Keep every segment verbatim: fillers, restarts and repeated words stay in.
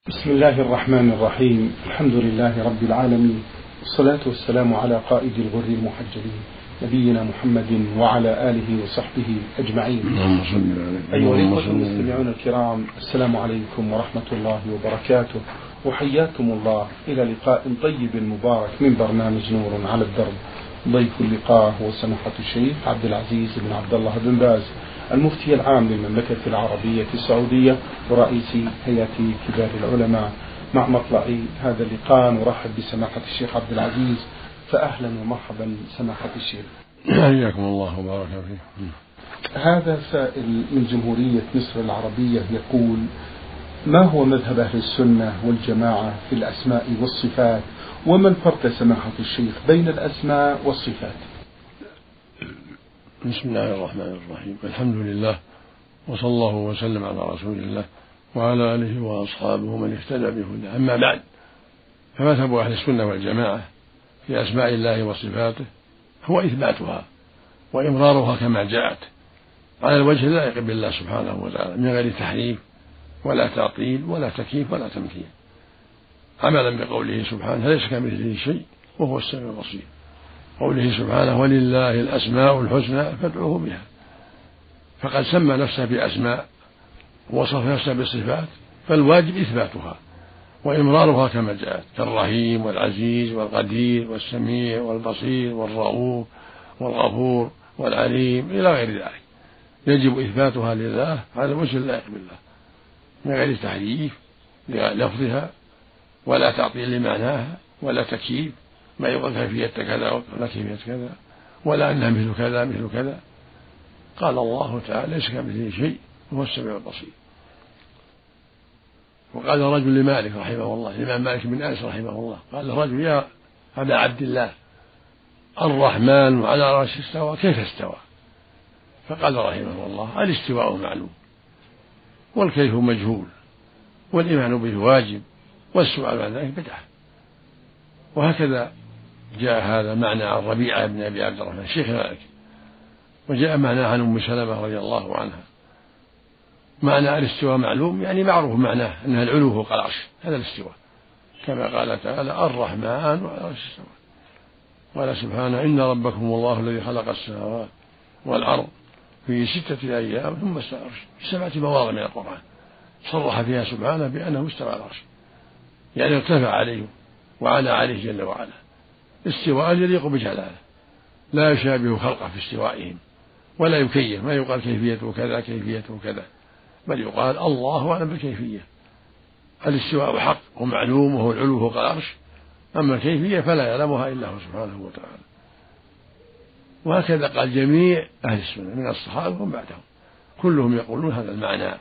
بسم الله الرحمن الرحيم. الحمد لله رب العالمين، والصلاة والسلام على قائد الغر المحجلين نبينا محمد وعلى آله وصحبه أجمعين. أيها الإخوة المستمعون الكرام، السلام عليكم ورحمة الله وبركاته، وحياكم الله إلى لقاء طيب مبارك من برنامج نور على الدرب. ضيف اللقاء هو سماحة الشيخ عبد العزيز بن عبد الله بن باز، المفتي العام للمملكة العربية السعودية ورئيس هيئة كبار العلماء. مع مطلع هذا اللقاء نرحب بسماحة الشيخ عبد العزيز، فأهلا ومرحبا سماحة الشيخ. حياكم الله وبارك فيكم. هذا سائل من جمهورية مصر العربية يقول: ما هو مذهب أهل السنة والجماعة في الأسماء والصفات؟ وما الفرق سماحة الشيخ بين الأسماء والصفات؟ بسم الله الرحمن الرحيم، الحمد لله، وصلى الله وسلم على رسول الله وعلى آله وأصحابه ومن اهتدى بهداه. أما بعد، فمذهب أهل السنة والجماعة في أسماء الله وصفاته هو إثباتها وإمرارها كما جاءت على الوجه اللائق بالله سبحانه وتعالى، من غير تحريف ولا تعطيل ولا تكييف ولا تمثيل، عملا بقوله سبحانه: ليس كمثله شيء وهو السميع البصير. قوله سبحانه: ولله الأسماء الحسنى فادعوه بها. فقد سمى نفسه بأسماء ووصف نفسه بالصفات، فالواجب إثباتها وإمرارها كما جاءت، كالرحيم والعزيز والقدير والسميع والبصير والرؤوف والغفور والعليم إلى غير ذلك. يجب إثباتها لله على الوجه اللائق بالله، من غير تحريف للفظها ولا تعطيل لمعناها ولا تكييف، ما يقول كيفية كذا ولا كيفية كذا، ولا أنها مثل كذا مثل كذا. قال الله تعالى: ليس كمثله شيء وهو السميع البصير. وقال رجل لمالك رحمه الله، الإمام مالك بن أنس رحمه الله، قال الرجل: يا أبا عبد الله، الرحمن على العرش استوى، كيف استوى؟ فقال رحمه الله: الاستواء معلوم، والكيف مجهول، والإيمان به واجب، والسؤال عن ذلك بدعة. وهكذا جاء هذا معنى عن ربيعة بن أبي عبد الرحمن شيخ مالك، وجاء معناه عن أم سلمة رضي الله عنها. معنى الاستواء معلوم يعني معروف معناه أنها العلو فوق العرش، هذا الاستواء، كما قال تعالى: الرحمن على العرش استوى. قال سبحانه: إن ربكم الله الذي خلق السماوات والأرض في ستة أيام ثم استوى على العرش. في سبعة مواضع من القرآن صرح فيها سبحانه بأنه استوى على العرش، يعني ارتفع عليه وعلى عليه جل وعلا استواء يليق بجلاله، لا يشابه خلقه في استوائهم، ولا يكيف، ما يقال كيفيته كذا كيفيته كذا، بل يقال الله أعلم بالكيفية. الاستواء حق ومعلوم، وهو العلو فوق العرش، أما الكيفية فلا يعلمها إلا هو سبحانه وتعالى. وهكذا قال جميع أهل السنة من الصحابة ومن بعدهم، كلهم يقولون هذا المعنى.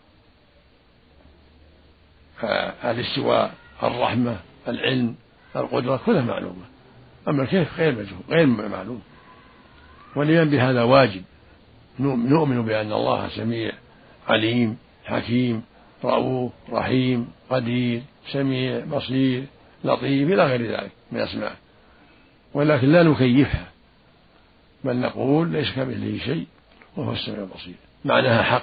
فالاستواء، الرحمة، العلم، القدرة كلها معلومة، أما الكيف غير مجهول غير معلوم. والإيمان بهذا واجب، نؤمن بأن الله سميع عليم حكيم رؤوف رحيم قدير سميع بصير لطيف إلى غير ذلك من أسماء، ولكن لا نكيفها، بل نقول ليس كمثله شيء وهو السميع البصير. معناها حق.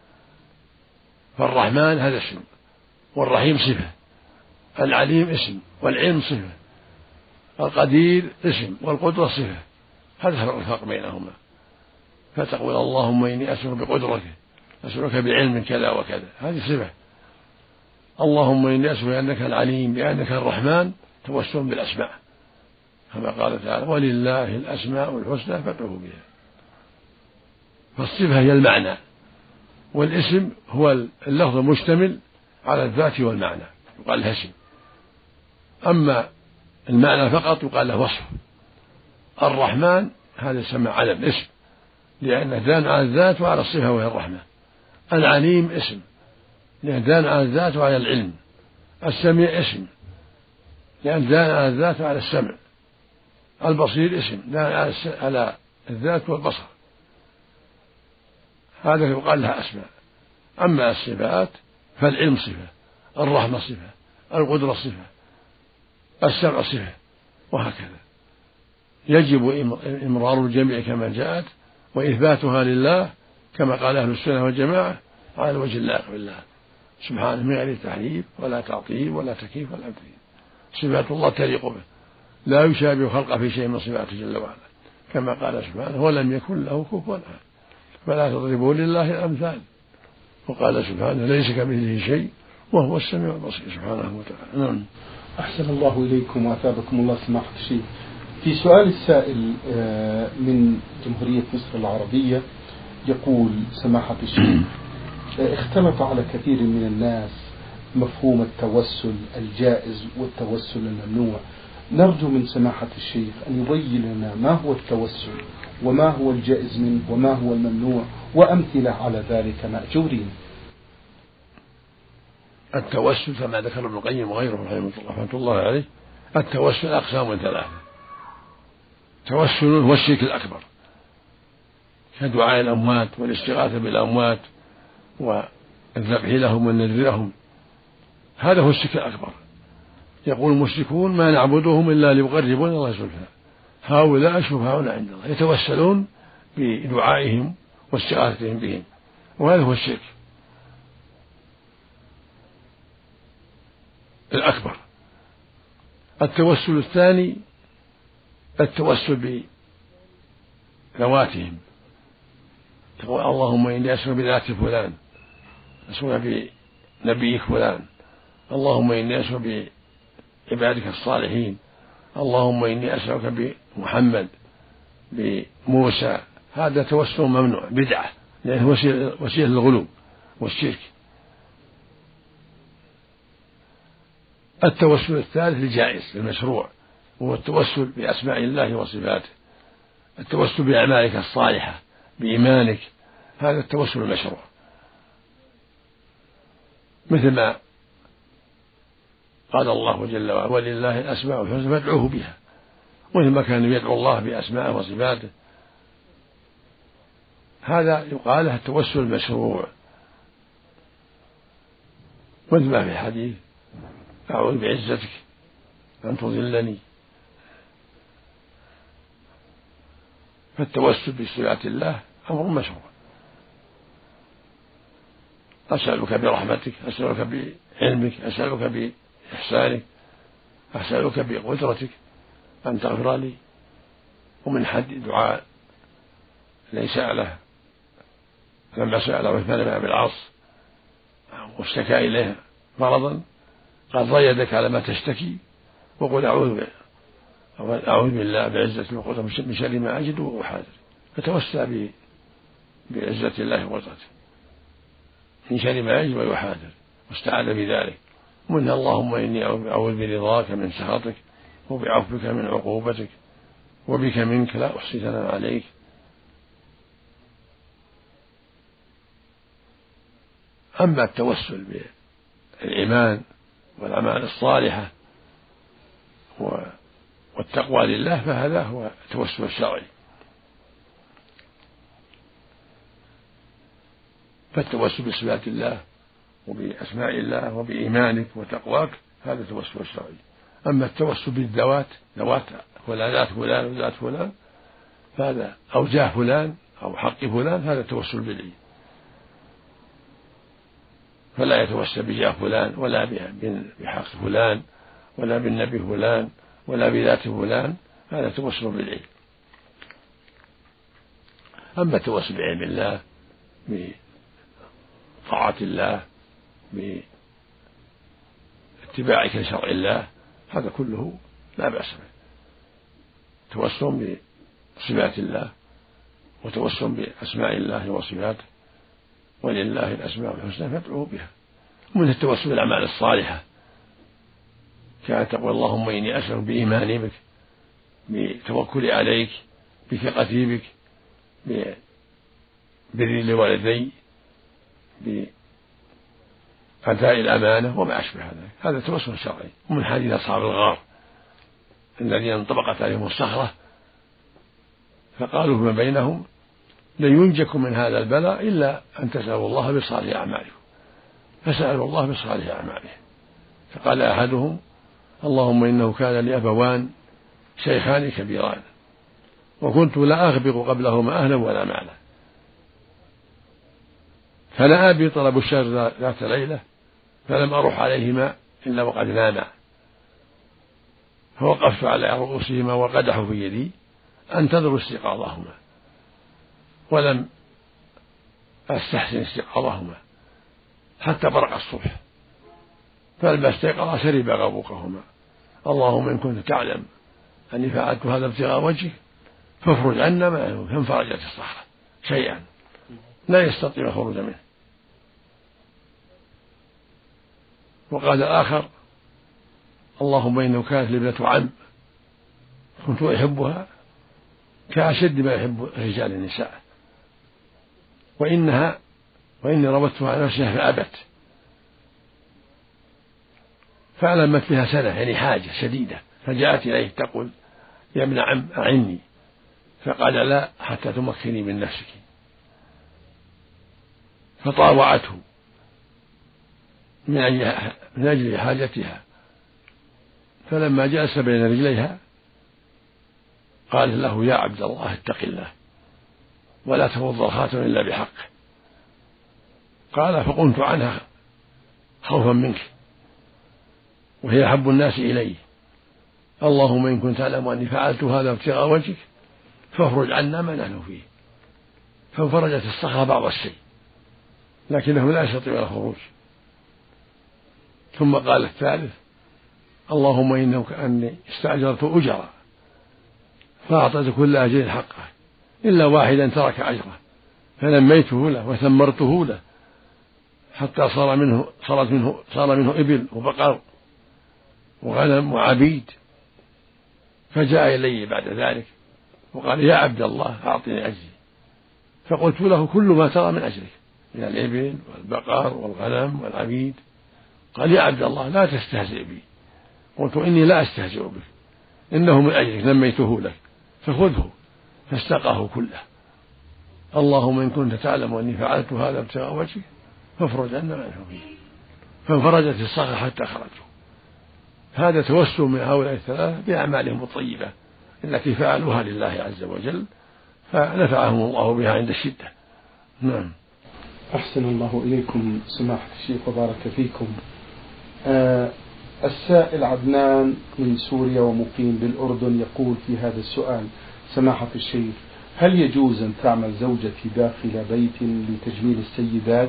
فالرحمن هذا اسم، والرحيم صفة، العليم اسم، والعلم صفة، القدير اسم، والقدرة صفة. هذا الفرق بينهما. فتقول: اللهم إني أسألك بقدرتك، أسألك بعلم كذا وكذا، هذه صفة. اللهم إني أسألك بأنك العليم بأنك الرحمن، توسل بالأسماء، كما قال تعالى: ولله الأسماء الحسنى فادعوه بها. فالصفة هي المعنى، والاسم هو اللفظ المشتمل على الذات والمعنى، يقال له اسم. أما المعنى فقط يقال له وصف. الرحمن هذا يسمى علم اسم، لأنه دال على الذات وعلى الصفة وهي الرحمة. العليم اسم، لأنه دال على الذات وعلى العلم. السميع اسم، لأنه دال على الذات وعلى السمع. البصير اسم، دال على الذات والبصر. هذا يقال لها أسماء. أما الصفات فالعلم صفة، الرحمة صفة، القدرة صفة، السمع صفة، وهكذا. يجب إمرار الجميع كما جاءت، وإثباتها لله كما قال أهل السنة والجماعة على الوجه اللائق بالله سبحانه من غير تحريف ولا تعطيل ولا تكييف ولا تمثيل. صفات الله تليق به، لا يشابه خلقه في شيء من صفاته جل وعلا، كما قال سبحانه ولم يكن له كفوا أحد فلا تضربوا لله الأمثال. وقال سبحانه ليس كمثله شيء وهو السميع البصير سبحانه وتعالى. نعم. أحسن الله إليكم وأثابكم الله سماحة الشيخ. في سؤال السائل من جمهورية مصر العربية يقول سماحة الشيخ: اختلط على كثير من الناس مفهوم التوسل الجائز والتوسل الممنوع. نرجو من سماحة الشيخ أن يبين لنا ما هو التوسل وما هو الجائز منه وما هو الممنوع وأمثلة على ذلك مأجورين. التوسل كما ذكر ابن القيم وغيره رحمة الله عليه، التوسل أقسام ثلاثة. توسل هو الشرك الأكبر كدعاء الأموات والاستغاثة بالأموات والذبح لهم والنذر لهم، هذا هو الشرك الأكبر. يقول المشركون ما نعبدهم إلا ليقربونا الله زلفى، هؤلاء شفعاؤنا عند الله، يتوسلون بدعائهم واستغاثتهم بهم، وهذا هو الشرك الأكبر. التوسل الثاني التوسل بذواتهم، تقول اللهم إني أسألك بذات فلان، أسألك بنبيك فلان، اللهم إني أسألك بعبادك الصالحين، اللهم إني أسألك بمحمد بموسى. هذا توسل ممنوع بدعة، لأنه وسيلة للغلو والشرك. التوسل الثالث الجائز المشروع، وهو التوسل بأسماء الله وصفاته، التوسل بأعمالك الصالحة بإيمانك، هذا التوسل المشروع، مثل ما قال الله جل وعلا ولله الأسماء الحسنى فادعوه بها، ومثل ما كان يدعو الله بأسمائه وصفاته، هذا يقال له التوسل المشروع. مثل ما في الحديث أعوذ بعزتك أن تضلني، فالتوسل بصفات الله أمر مشروع. أسألك برحمتك، أسألك بعلمك، أسألك بإحسانك، أسألك بقدرتك أن تغفر لي. ومن حد دعاء الذي سأله لما سأل عثمان بن أبي العاص واشتكى إليه مرضا قال ضع يدك على ما تشتكي وقل أعوذ أعوذ بالله بعزة وقدرته من شر ما أجد وأحاذر، فتوسل بعزة الله وقدرته من شر ما يجب ويحاذر واستعاذ بذلك، ومن اللهم إني أعوذ برضاك من سخطك وبعفوك من عقوبتك وبك منك لا أحصي ثناء عليك. أما التوسل بالإيمان والأعمال الصالحة والتقوى لله فهذا هو التوسل الشرعي. فالتوسل بصفات الله وبأسماء الله وبإيمانك وتقواك هذا التوسل الشرعي. أما التوسل بالذوات، ذوات فلان ذات فلان وذات فلان، فهذا أو جاه فلان أو حق فلان، هذا التوسل بالعلم، فلا يتوسل بجاه فلان ولا بحق فلان ولا بالنبي فلان ولا بذات فلان، هذا توسل بالعلم. أما التوسل بعلم الله بطاعة الله باتباعك لشرع الله، هذا كله لا بأس به. توسل بصفات الله وتوسل بأسماء الله وصفاته، ولله الأسماء الحسنى فادعوه بها. ومن التوسل بالأعمال الصالحة كانت تقول اللهم إني أسألك بإيماني بك، بتوكلي عليك، بثقتي بك، ببري لوالدي، بأداء الأمانة وما أشبه ذلك، هذا توسل شرعي. ومن حديث أصحاب الغار الذين انطبقت عليهم الصخرة فقالوا فيما بينهم لن ينجكم من هذا البلاء إلا أن تسألوا الله بصالح أعمالكم، فسألوا الله بصالح أعمالهم، فقال أحدهم اللهم إنه كان لي أبوان شيخان كبيران وكنت لا أغبق قبلهما أهلا ولا مالا، فنأى بي طلب الشر ذات ليلة فلم أروح عليهما إلا وقد ناما، فوقفت على رؤوسهما والقدح في يدي أنتظر استيقاظهما، ولم أستحسن استيقاظهما حتى برق الصبح، فلما استيقظا شرب غبوقهما. اللهم إن كنت تعلم أني فعلت هذا ابتغاء وجهك فافرج عنا ما ينفع. فانفرجت الصخرة شيئا لا يستطيع الخروج منه. وقال الآخر: اللهم إنه كانت لي ابنة عم كنت أحبها كأشد ما يحب الرجال النساء، وإنها وإني ربطتها على نفسها فأبت، فألمت بها سنة يعني حاجة شديدة، فجاءت إليه تقول: يا ابن عم أعني، فقال: لا حتى تمكني من نفسك. فطاوعته من أجل حاجتها، فلما جلس بين رجليها قال له: يا عبد الله اتق الله ولا تفض الخاتم إلا بحقه. قال: فقمت عنها خوفا منك وهي أحب الناس إلي، اللهم إن كنت تعلم أني فعلت هذا ابتغاء وجهك فافرج عنا ما نحن فيه. فانفرجت الصخرة بعض الشيء لكنه لا يستطيع الخروج. ثم قال الثالث: اللهم إنه كأني استأجرت أجرا فأعطيت كل أجر حقه إلا واحدا ترك أجره، فنميته له وثمرته له حتى صار منه صارت منه صار منه إبل وبقر وغنم وعبيد. فجاء إلي بعد ذلك وقال: يا عبد الله أعطني أجري. فقلت له: كل ما ترى من أجرك من الإبل والبقر والغنم والعبيد. قال: يا عبد الله لا تستهزئ بي. قلت: إني لا أستهزئ بك، إنه من أجرك نميته لك فخذه، فاستقاه كله. اللهم إن كنت تعلم أني فعلت هذا ابتغاء وجهك فافرج عنا ما نحن فيه. فانفرجت الصخرة حتى خرجوا. هذا توسل من هؤلاء الثلاثة بأعمالهم الطيبة التي فعلوها لله عز وجل، فنفعهم الله بها عند الشدة. نعم. أحسن الله إليكم سماحة الشيخ وبارك فيكم. آه السائل عدنان من سوريا ومقيم بالأردن يقول في هذا السؤال: سماحة الشيخ، هل يجوز أن تعمل زوجتي داخل بيت لتجميل السيدات؟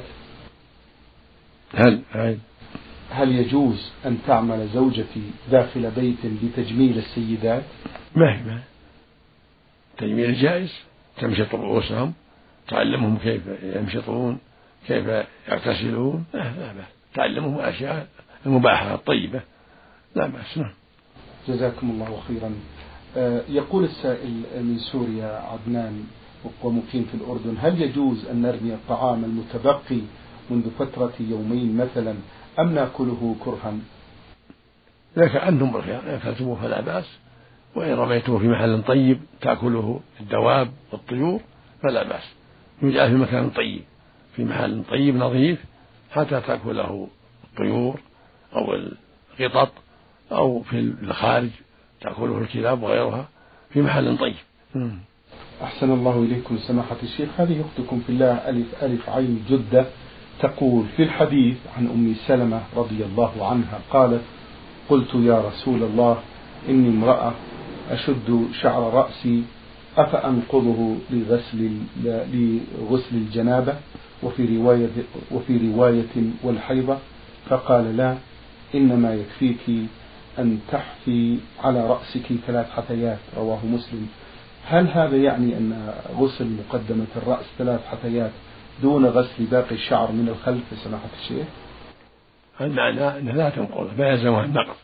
هل هل هل يجوز أن تعمل زوجتي داخل بيت لتجميل السيدات؟ ما هي ما تجميل جائز، تمشط رؤوسهم، تعلمهم كيف يمشطون، كيف يغتسلون، لا لا بأس، تعلمهم أشياء المباحة الطيبة لا بأس. نعم. جزاكم الله خيرا. آه يقول السائل من سوريا عدنان ومقيم في الأردن: هل يجوز أن نرمي الطعام المتبقي منذ فترة يومين مثلا أم نأكله كرها؟ إذا كأنتم بالخيار إن أكلتموه فلا بأس، وإن رميتوه في محل طيب تأكله الدواب والطيور فلا بأس، يجعل في مكان طيب في محل طيب نظيف حتى تأكله الطيور أو القطط، أو في الخارج تأكله الكلاب وغيرها في محل طيب. أحسن الله إليكم سماحة الشيخ. هذه أختكم في الله ألف ألف عين جدة تقول: في الحديث عن أم سلمة رضي الله عنها قالت: قلت يا رسول الله إني امرأة أشد شعر رأسي أفأنقضه لغسل لغسل الجنابة وفي رواية وفي رواية والحيضة؟ فقال: لا، إنما يكفيك أن تحفي على رأسك ثلاث حثيات. رواه مسلم. هل هذا يعني أن غسل مقدمة الرأس ثلاث حثيات دون غسل باقي الشعر من الخلف يا سماحة الشيخ؟ المعنى أنها لا تنقض فيلزمها النقض،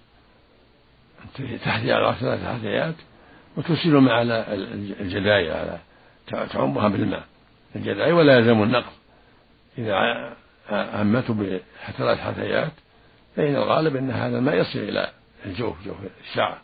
تحثي على رأس ثلاث حثيات وتسيل مع على الجداية على تعمها بالماء الجداية، ولا يلزم النقض. إذا عمته بثلاث حثيات فإن الغالب أن هذا الماء يصل إلى الجوف جوف الشعر،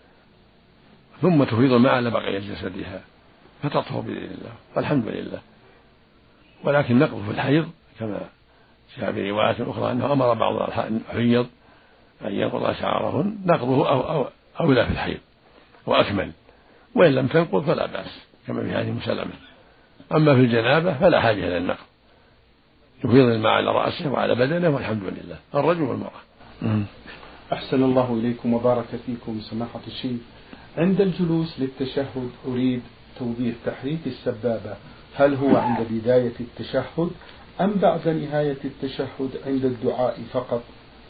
ثم تفيض الماء على بقية جسدها فتطهر بإذن الله والحمد لله. ولكن نقض في الحيض كما جاء في روايات أخرى أنه أمر بعض الحيض أن ينقض شعرهن، نقضه أو أو أولى في الحيض وأكمل، وإن لم تنقض فلا بأس كما في حديث سلمة. أما في الجنابة فلا حاجة إلى النقض، يفيض الماء على رأسه وعلى بدنه والحمد لله، الرجل والمرأة. أحسن الله إليكم وبارك فيكم سماحة الشيخ. عند الجلوس للتشهد أريد توضيح تحريك السبابة، هل هو عند بداية التشهد أم بعد نهاية التشهد عند الدعاء فقط؟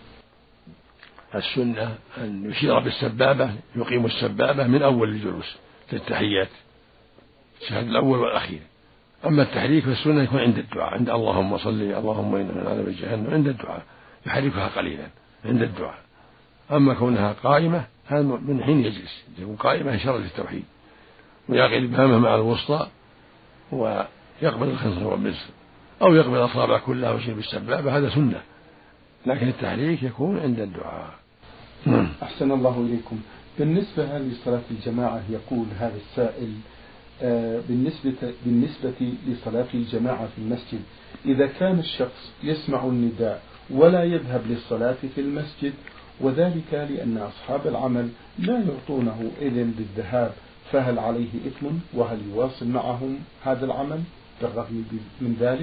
السنة أن يشير بالسبابة، يقيم السبابة من أول الجلوس للتحيات، التشهد الأول والأخير. أما التحريك فالسنة يكون عند الدعاء، عند اللهم صل اللهم إنا من عذاب جهنم، عند الدعاء يحركها قليلا عند الدعاء. أما كونها قائمة هذا من حين يجلس، يكون قائمة إشارة للتوحيد، ويعقد إبهامه مع الوسطى ويقبل الخنصر والبزر، أو يقبل الأصابع كلها ويشير بالسبابة، هذا سنة، لكن التحريك يكون عند الدعاء. أحسن الله إليكم. بالنسبة لصلاة الجماعة يقول هذا السائل آه بالنسبة, بالنسبة لصلاة الجماعة في المسجد، إذا كان الشخص يسمع النداء ولا يذهب للصلاة في المسجد، وذلك لأن أصحاب العمل لا يعطونه إذن بالذهاب، فهل عليه إثم وهل يواصل معهم هذا العمل بالرغم من ذلك؟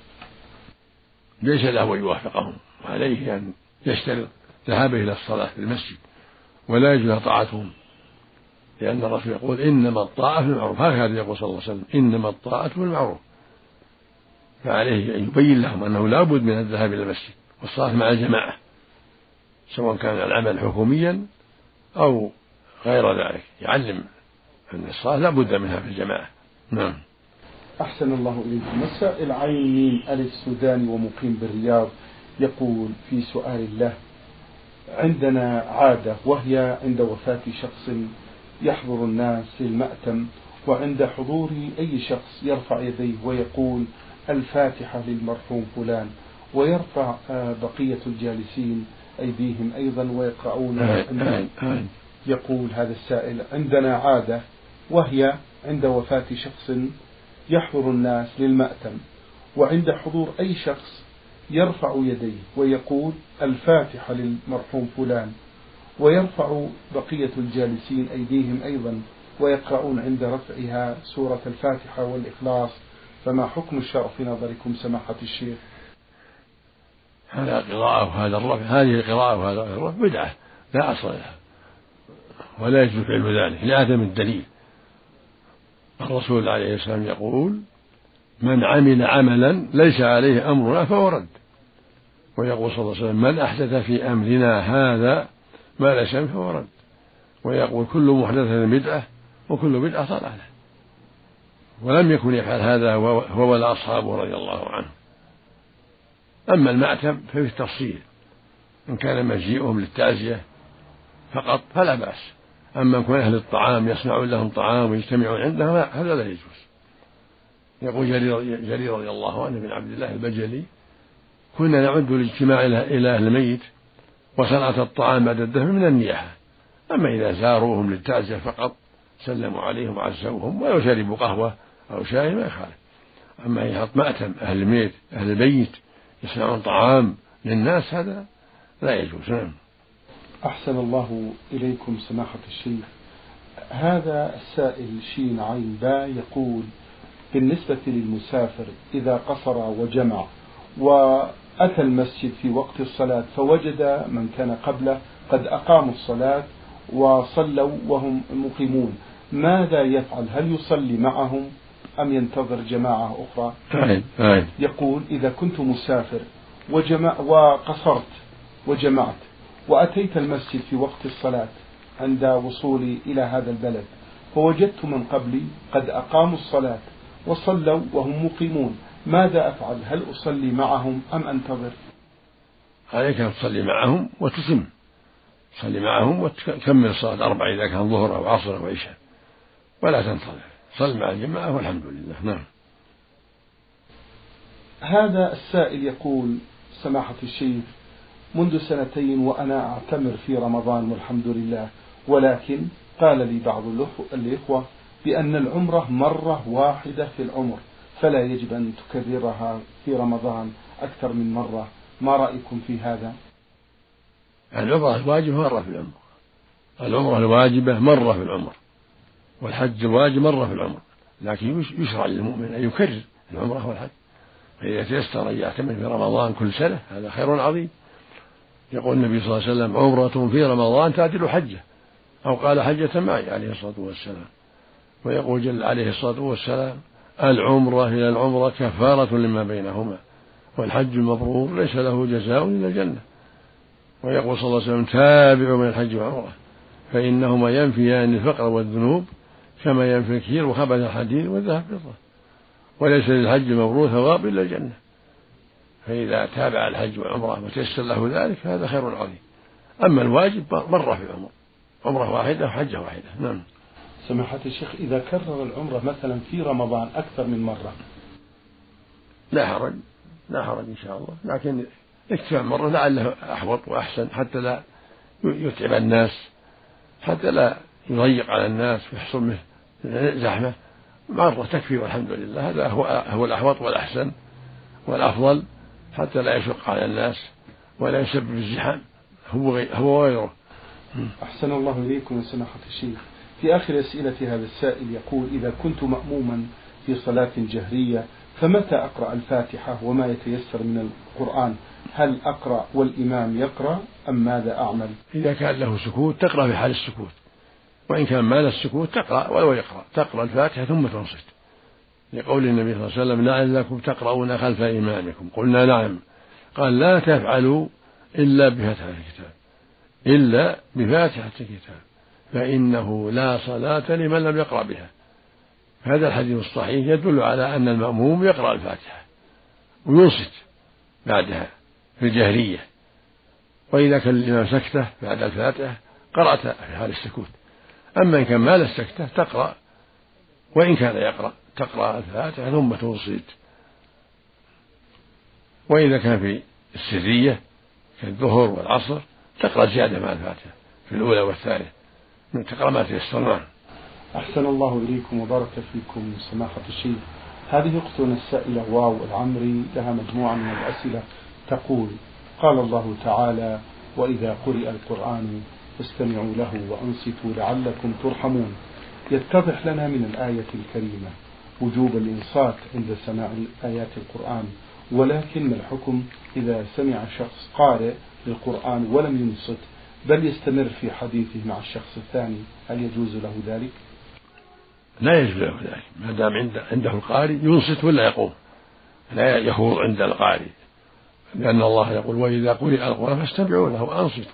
ليس له يوافقهم، وعليه أن يشترط ذهابه إلى الصلاة في المسجد، ولا يجوز طاعتهم، لأن الرسول يقول إنما الطاعة في المعروف، هكذا يقول صلى الله عليه وسلم إنما الطاعة في المعروف، فعليه أن يبين لهم أنه لا بد من الذهاب إلى المسجد والصلاة مع الجماعة، سواء كان العمل حكوميا أو غير ذلك، يعلم أن الصلاة لا بد منها في الجماعة. نعم. أحسن الله إليكم. السائل عين ألف سوداني ومقيم بالرياض يقول في سؤال له: عندنا عادة وهي عند وفاة شخص يحضر الناس للمأتم، وعند حضور أي شخص يرفع يديه ويقول الفاتحة للمرحوم فلان، ويرفع بقية الجالسين أيديهم أيضا ويقرؤون. يقول هذا السائل: عندنا عادة وهي عند وفاة شخص يحضر الناس للمأتم، وعند حضور أي شخص يرفع يديه ويقول الفاتحة للمرحوم فلان، ويرفع بقية الجالسين أيديهم أيضا ويقرؤون عند رفعها سورة الفاتحة والإخلاص، فما حكم الشرع في نظركم سماحة الشيخ؟ هذا قراءة وهذا الرفع، هذه القراءة وهذا الرفع بدعة لا أصل لها، ولا يجوز فعل ذلك لعدم الدليل. الرسول عليه السلام يقول من عمل عملا ليس عليه أمرنا فهو رد، ويقول صلى الله عليه وسلم من أحدث في أمرنا هذا ما ليس منه فهو رد، ويقول كل محدثة بدعة وكل بدعة ضلالة، ولم يكن يفعل هذا هو ولا أصحابه رضي الله عنه. أما المأتم ففي التفصيل، إن كان مجيئهم للتعزية فقط فلا بأس، أما يكون أهل الطعام يصنعون لهم طعام ويجتمعون عندهم هذا لا يجوز. يقول جرير رضي الله عنه بن عبد الله البجلي: كنا نعد الاجتماع إلى أهل الميت وصنعة الطعام بعد الدفن من النياحة، أما إذا زاروهم للتعزية فقط سلموا عليهم وعزوهم ولو شربوا قهوة أو شاي ما يخالف. أما يحط مأتم أهل الميت أهل البيت يصنعون طعام للناس هذا لا يجوز. نعم. أحسن الله إليكم سماحة الشيخ. هذا السائل شين عين با يقول بالنسبة للمسافر إذا قصر وجمع وأتى المسجد في وقت الصلاة فوجد من كان قبله قد أقاموا الصلاة وصلوا وهم مقيمون، ماذا يفعل؟ هل يصلي معهم أم ينتظر جماعة أخرى؟ فاهم. فاهم. يقول إذا كنت مسافر وجمع وقصرت وجمعت وأتيت المسجد في وقت الصلاة عند وصولي إلى هذا البلد فوجدت من قبلي قد أقاموا الصلاة وصلوا وهم مقيمون، ماذا أفعل؟ هل أصلي معهم أم أنتظر؟ عليك أن تصلي معهم وتتم، تصلي معهم وتكمل الصلاة أربع إذا كان ظهر أو عصر أو عشاء، ولا تنتظر، صل مع الجماعة والحمد لله. نعم. هذا السائل يقول سماحة الشيخ منذ سنتين وأنا أعتمر في رمضان والحمد لله، ولكن قال لي بعض الإخوة بأن العمرة مرة واحدة في العمر فلا يجب أن تكررها في رمضان أكثر من مرة، ما رأيكم في هذا؟ العمرة الواجبة مرة في العمر، العمرة الواجبة مرة في العمر، والحج الواجب مرة في العمر، لكن يشرع للمؤمن أن يكرر العمرة والحج فإذا تيسر أن يعتمر في رمضان كل سنة هذا خير عظيم. يقول النبي صلى الله عليه وسلم عمرة في رمضان تعدل حجة، أو قال حجة معي عليه الصلاة والسلام. ويقول جل عليه الصلاة والسلام العمرة إلى العمرة كفارة لما بينهما، والحج المبرور ليس له جزاء إلا الجنة. ويقول صلى الله عليه وسلم تابعوا من الحج والعمرة فإنهما ينفيان الفقر والذنوب كما ينفي الكير وخبث الحديد والذهب فضة، وليس للحج المبرور ثواب إلا الجنة. فإذا تابع الحج والعمرة وتيسر له ذلك فهذا خير عظيم. أما الواجب مرة في العمر، عمرة واحدة وحجة واحدة. نعم. سماحة الشيخ إذا كرر العمرة مثلا في رمضان أكثر من مرة لا حرج، لا حرج إن شاء الله، لكن اكثر مرة لعله أحوط وأحسن حتى لا يتعب الناس، حتى لا يضيق على الناس ويحصل منه زحمة. مرة تكفي والحمد لله، هذا هو هو الأحوط والأحسن والأفضل حتى لا يشق على الناس ولا يسبب الزحام هو هو وغيره. أحسن الله إليكم يا سماحة الشيخ. في آخر أسئلة هذا السائل يقول إذا كنت مأموما في صلاة جهرية فمتى أقرأ الفاتحة وما يتيسر من القرآن؟ هل أقرأ والإمام يقرأ أم ماذا أعمل؟ إذا كان له سكوت تقرأ في حال السكوت، وإن كان ما له السكوت تقرأ ولو يقرأ، تقرأ الفاتحة ثم تنصت، لقول النبي صلى الله عليه وسلم لعلكم تقرؤون خلف إمامكم. قلنا نعم. قال لا تفعلوا إلا بفاتحة الكتاب إلا بفاتحة الكتاب فإنه لا صلاة لمن لم يقرأ بها. هذا الحديث الصحيح يدل على أن المأموم يقرأ الفاتحة وينصت بعدها في الجهرية، وإذا كان الإمام سكته بعد الفاتحة قرأت في حال السكوت. أما إن كان ما له سكته تقرأ، وإن كان يقرأ تقرأ الفاتحة ثم تنصت. وإذا كان في السرية كالظهر والعصر تقرأ زيادة مع الفاتحة في الأولى والثانية، تقرأ ما تيسر معه. أحسن الله إليكم وبارك فيكم سماحة الشيخ. هذه أختنا السائلة واو العمري لها مجموعة من الأسئلة تقول قال الله تعالى وإذا قرئ القرآن فاستمعوا له وأنصتوا لعلكم ترحمون. يتضح لنا من الآية الكريمة وجوب الإنصات عند سماع آيات القرآن، ولكن ما الحكم إذا سمع شخص قارئ للقرآن ولم ينصت بل يستمر في حديثه مع الشخص الثاني؟ هل يجوز له ذلك؟ لا يجوز له ذلك ما دام عنده القارئ ينصت ولا يقوم، لا يخوض عند القارئ، لأن الله يقول وإذا قرئ القرآن فاستمعوا له وأنصتوا.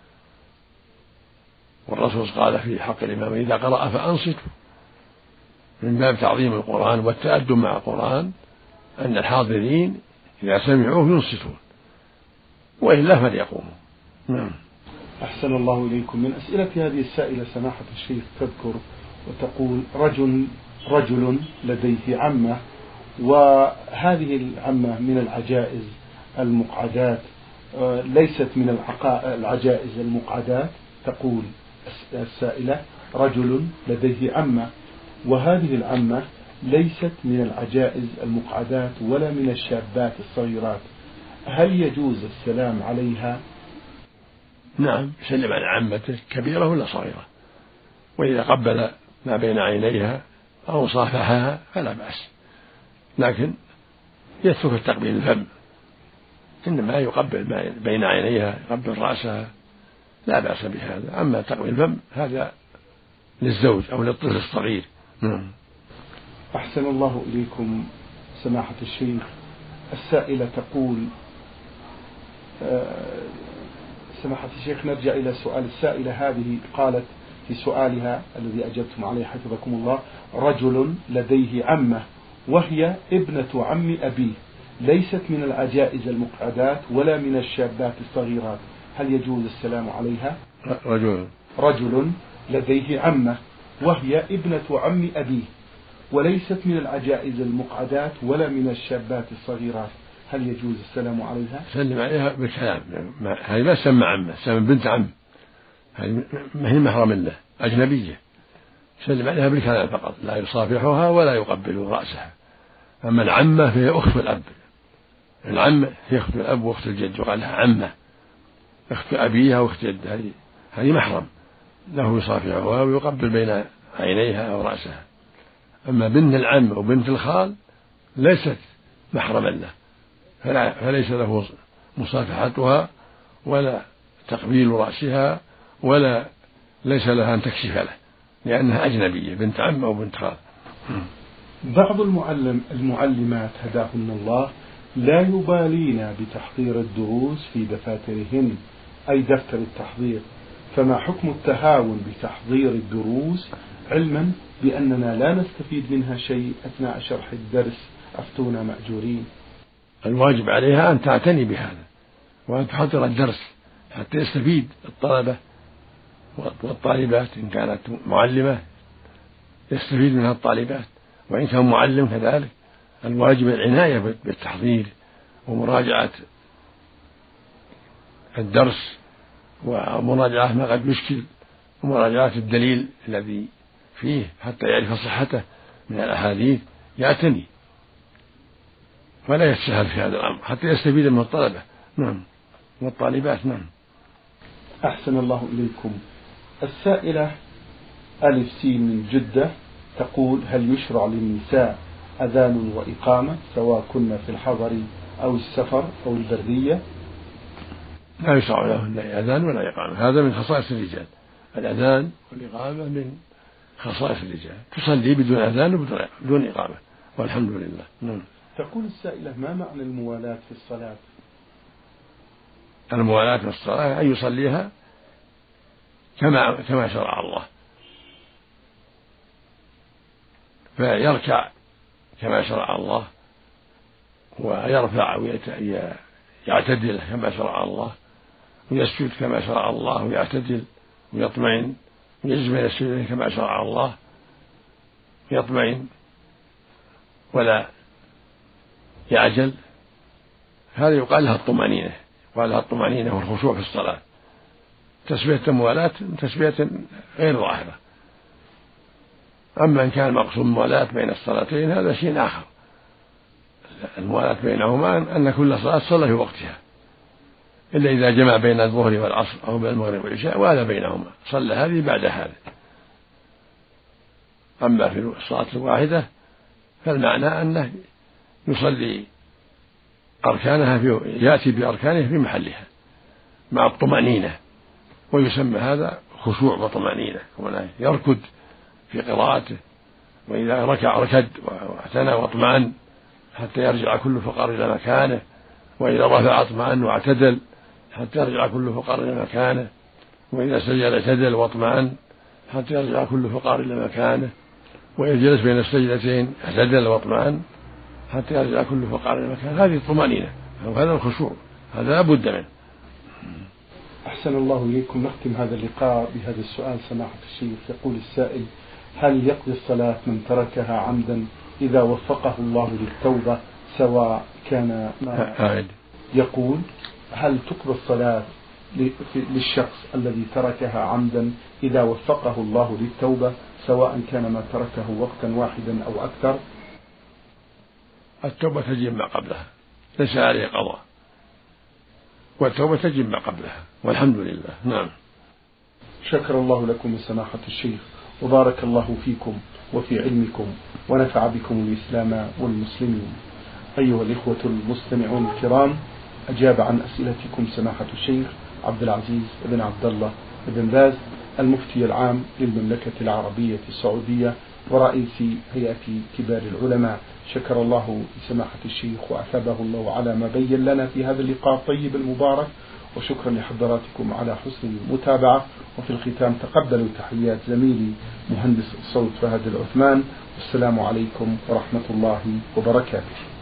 والرسول قال في حق الإمام إذا قرأ فأنصتوا، من باب تعظيم القرآن والتأدب مع القرآن أن الحاضرين إذا سمعوه ينصتون وإلا فليقوموا. نعم. أحسن الله إليكم. من أسئلة هذه السائلة سماحة الشيخ تذكر وتقول رجل رجل لديه عمة، وهذه العمة من العجائز المقعدات ليست من العجائز المقعدات. تقول السائلة رجل لديه عمة وهذه العمة ليست من العجائز المقعدات ولا من الشابات الصغيرات، هل يجوز السلام عليها؟ نعم، يسلم على عمته كبيرة ولا صغيرة، وإذا قبل ما بين عينيها أو صافحها فلا بأس، لكن يترك التقبيل الفم، إنما يقبل ما بين عينيها يقبل رأسها لا بأس بهذا. أما تقبيل الفم هذا للزوج أو للطفل الصغير. نعم. أحسن الله إليكم سماحة الشيخ. السائلة تقول سماحة الشيخ نرجع إلى سؤال السائلة هذه. قالت في سؤالها الذي أجبتم عليه حفظكم الله رجل لديه عمة وهي ابنة عم أبيه ليست من العجائز المقعدات ولا من الشابات الصغيرات، هل يجوز السلام عليها؟ رجل رجل لديه عمة وهي ابنة عم أبيه وليست من العجائز المقعدات ولا من الشابات الصغيرات، هل يجوز السلام عليها؟ سلم عليها بالكلام، هذه ما تسمى عمة، تسمى بنت عم، هذه ما هي محرم له، أجنبية، سلم عليها بالكلام فقط، لا يصافحها ولا يقبل رأسها. أما العمة فهي أخت الأب، العمة هي أخت الأب وأخت الجد، وقال لها عمة أخت أبيها وأخت جدها، هذه هذه محرم له يصافحها ويقبل بين عينيها أو رأسها. أما بنت العم وبنت الخال ليست محرما له، فلا فليس له مصافحتها ولا تقبيل رأسها ولا ليس لها أن تكشف له، لأنها أجنبية بنت عم أو بنت خال. بعض المعلم المعلمات هداهن الله لا يبالين بتحضير الدروس في دفاترهن، أي دفتر التحضير، فما حكم التهاون بتحضير الدروس علما بأننا لا نستفيد منها شيء أثناء شرح الدرس؟ أفتونا مأجورين. الواجب عليها أن تعتني بهذا وأن تحضر الدرس حتى يستفيد الطلبة والطالبات، إن كانت معلمة يستفيد منها الطالبات، وإن كان معلم كذلك. الواجب العناية بالتحضير ومراجعة الدرس ومراجعة ما قد يشكل ومراجعة الدليل الذي فيه حتى يعرف صحته من الأحاديث، يعتني ولا يتساهل في هذا الأمر حتى يستفيد من الطلبة نعم والطالبات. نعم. أحسن الله إليكم. السائلة ألف سين من جدة تقول: هل يشرع للنساء أذان وإقامة سواء كنا في الحضر أو السفر أو البرية؟ لا يشرع لهن لا أذان ولا إقامة، هذا من خصائص الرجال. الأذان والإقامة من خصائص الرجال، تصلي بدون أذان وبدون إقامة والحمد لله. نعم. تقول السائلة: ما معنى الموالاة في الصلاة؟ الموالاة في الصلاة أن يصليها كما كما شرع الله، فيركع كما شرع الله ويرفع ويعتدل كما شرع الله ويسجد كما شرع الله ويعتدل ويطمئن ويجلس بين السجدين كما شرع الله يطمئن ولا يعجل. هذا يقال لها الطمأنينة، يقال لها الطمأنينة والخشوع في الصلاة. تسمية الموالاة تسمية غير ظاهرة. أما إن كان المقصود الموالاة بين الصلاتين هذا شيء آخر. الموالاة بينهما أن كل صلاة صلى في وقتها، إلا إذا جمع بين الظهر والعصر أو بين المغرب والعشاء وهذا بينهما صلى هذه بعد هذه. أما في الصلاة الواحدة فالمعنى أنه يصلي أركانها في يأتي بأركانه في محلها مع الطمأنينة، ويسمى هذا خشوع وطمأنينة، يركض في قراءته، وإذا ركع ركد واعتنى واطمأن حتى يرجع كل فقار إلى مكانه، وإذا رفع اطمأن واعتدل حتى يرجع كل فقار إلى مكانه، وإذا سجد اعتدل واطمأن حتى يرجع كل فقار إلى مكانه، وإذا جلس بين السجدتين اعتدل واطمأن حتى يرجع كل فقار إلى مكانه. هذه الطمأنينة وهذا الخشوع، هذا لا بد منه. أحسن الله إليكم. نختم هذا اللقاء بهذا السؤال سماحة الشيخ. يقول السائل: هل يقضي الصلاة من تركها عمدا إذا وفقه الله للتوبة سواء كان ما يقول هل تقضى الصلاة للشخص الذي تركها عمدا إذا وفقه الله للتوبة سواء كان ما تركه وقتا واحدا أو أكثر؟ التوبة تجب ما قبلها، ليس عليه قضاء، والتوبة تجب ما قبلها والحمد لله. نعم. شكر الله لكم سماحة الشيخ، وبارك الله فيكم وفي علمكم، ونفع بكم الإسلام والمسلمين. أيها الإخوة المستمعون الكرام، أجاب عن أسئلتكم سماحة الشيخ عبد العزيز بن عبد الله بن باز، المفتي العام للمملكة العربية السعودية ورئيس هيئة كبار العلماء. شكر الله لسماحة الشيخ وأثابه الله على ما بين لنا في هذا اللقاء الطيب المبارك، وشكرا لحضراتكم على حسن المتابعة. وفي الختام تقبلوا تحيات زميلي مهندس الصوت فهد العثمان، والسلام عليكم ورحمة الله وبركاته.